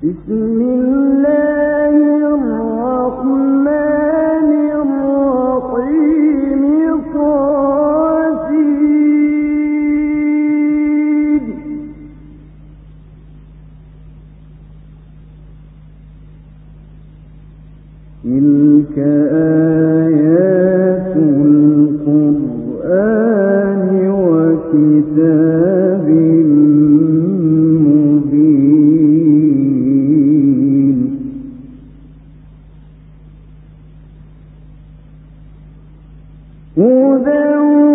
بسم الله الرحمن الرحيم طاسين تلك آيات القرآن وكتاب مبين هدى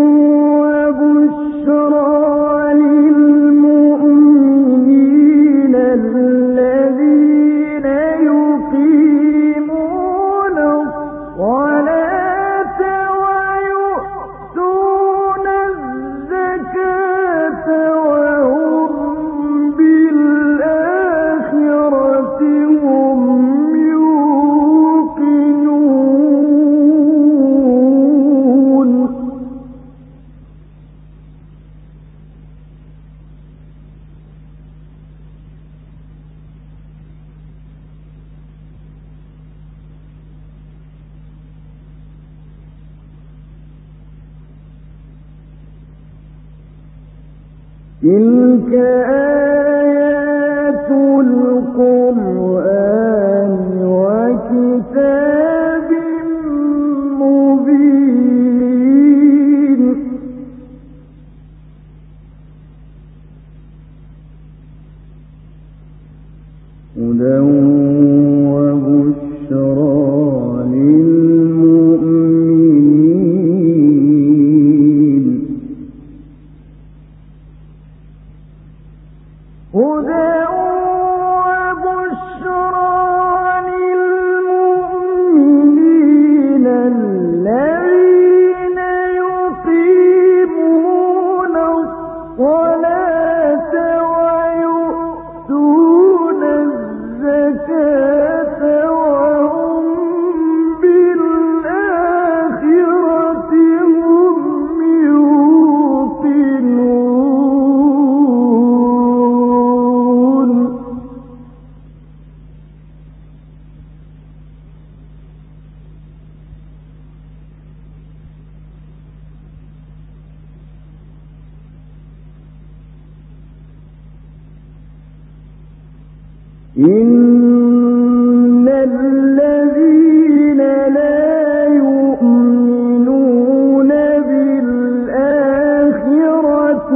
وبشرى للمؤمنين الذين يقيمون الصلاة ويؤتون الزكاة وهم بالآخرة هم يوقنون تلك آيات القرآن وكتاب مبين هدى وبشرى للمؤمنين هدى وبشرى للمؤمنين الذين يقيمون الصلاة ويؤتون الزكاة وهم بالآخرة هم يوقنون إن الذين لا يؤمنون بالآخرة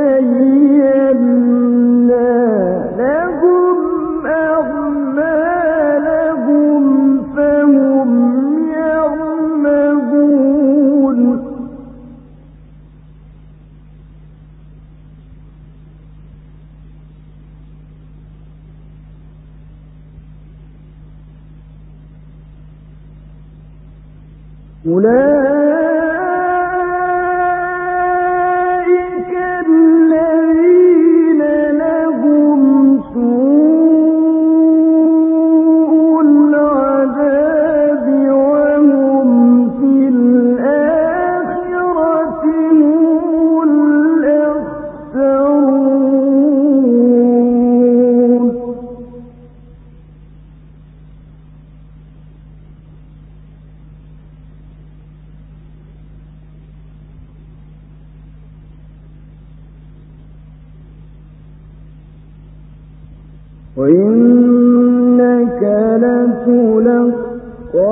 زينا لهم أعمالهم فهم يعمهون أولئك الذين لهم سوء العذاب وهم في الآخرة هم الأخسرون وإنك لتلقى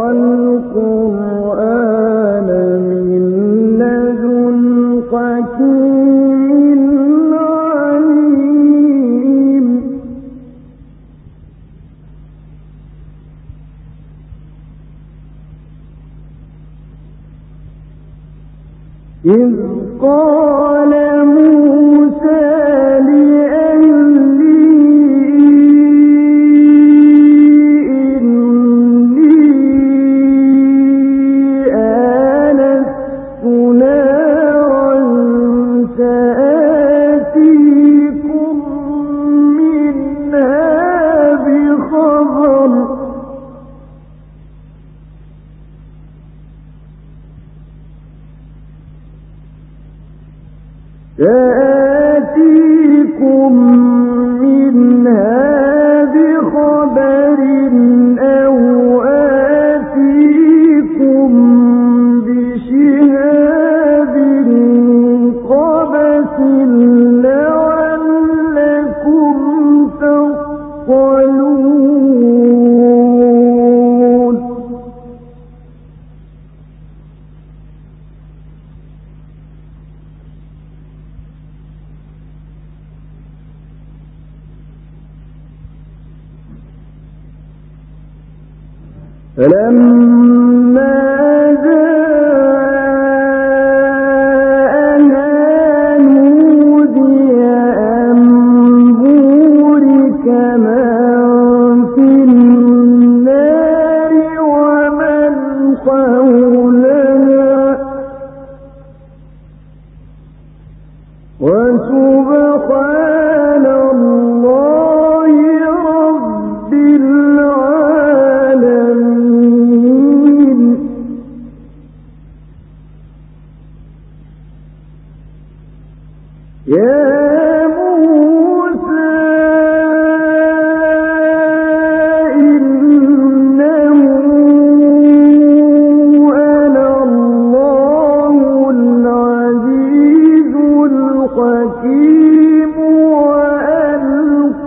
القرآن من لدن حكيم عليم إذ قال موسى لأهله سآتيكم فلما جاءها نودي أن بورك من في النار ومن حولها وسبحان الله رب العالمين. يا موسى إنه أنا الله العزيز الحكيم وألق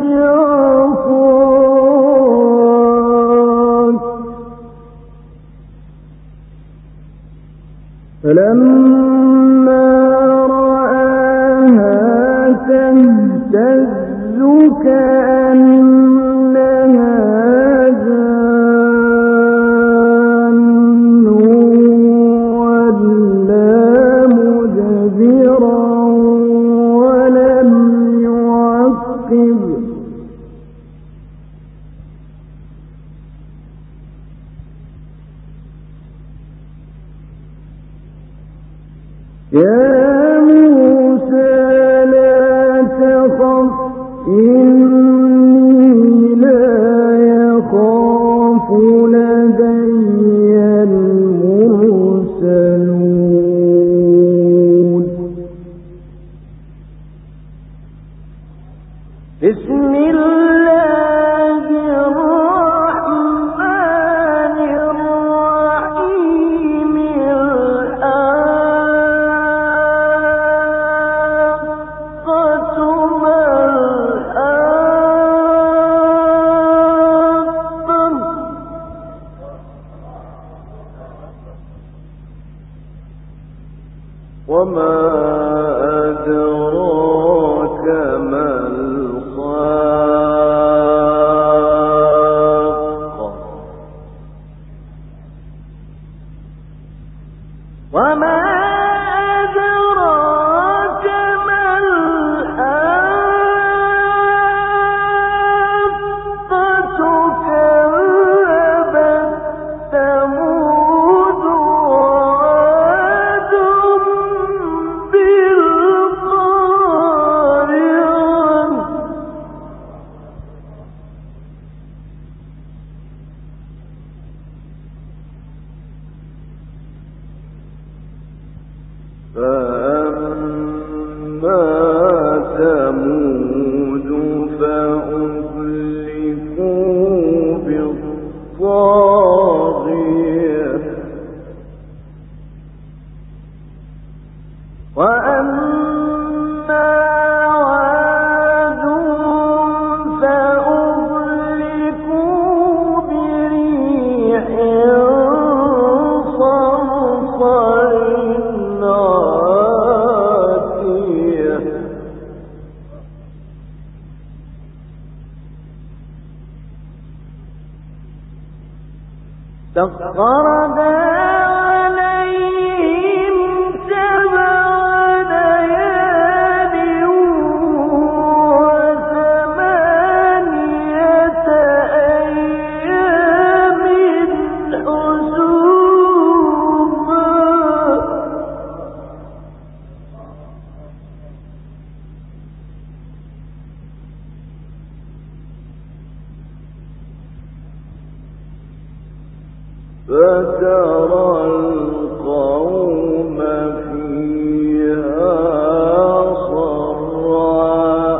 عصاك. فلما تهتز كأنها جان ولا مدبرا ولم يعقب يا موسى لا تخف إني لا يخاف لدي المرسلون. بسم الله الرحمن الرحيم. وما أدراك ما الحاقة. وما أدراك ما الحاقة. كذبت ثمود وعاد بالقارعة. فأما ثمود فأهلكوا بالطاغية. وأما عاد فأهلكوا بريح صرصر عاتية. سخرها عليهم 7 ليال و8 أيام حسوما. فترى القوم فيها صرعى.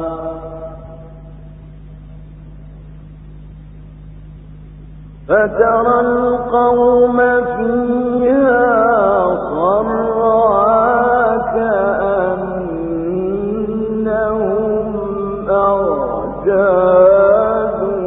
فترى القوم فيها صرعى كأنهم أعجاز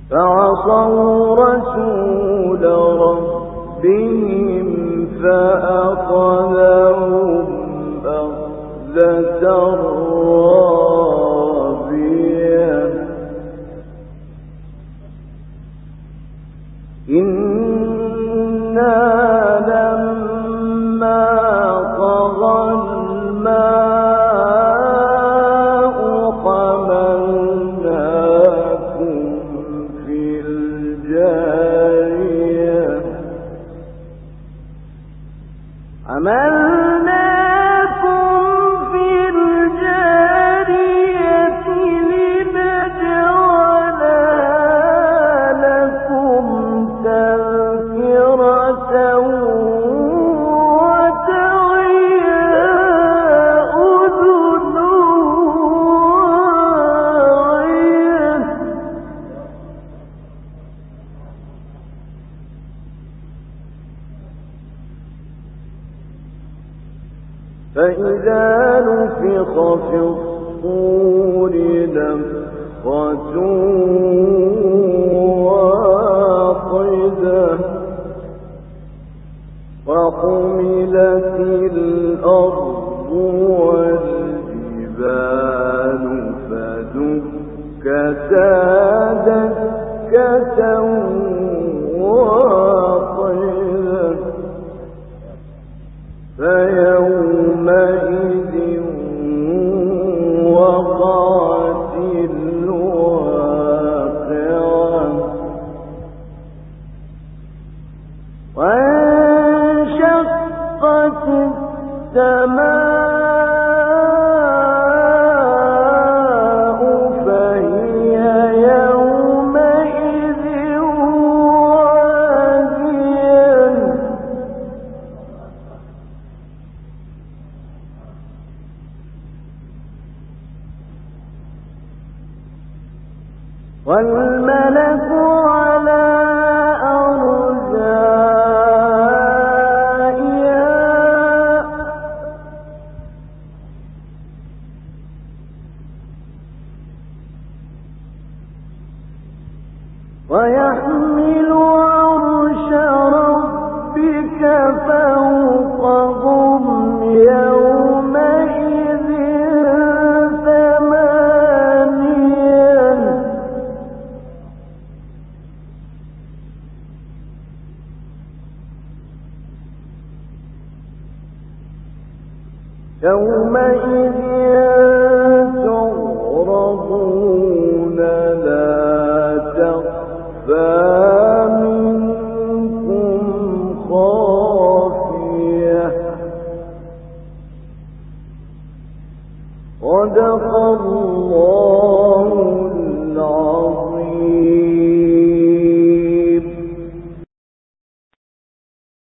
فعصوا رسول ربهم فأخذهم أخذة رابية إنا لما طغى الماء حملناكم في الجارية فإذا نفخ في الصور نفخة واحدة وحملت الأرض والجبال فدكتا دكة واحدة فيومئذ وقعت الواقعة وانشقت السماء فهي يومئذ واهية والملك على أرجائها ويحمل عرش ربك فوقهم يومئذ ثمانية يومئذ تعرضون لا تخفى منكم خافية صدق الله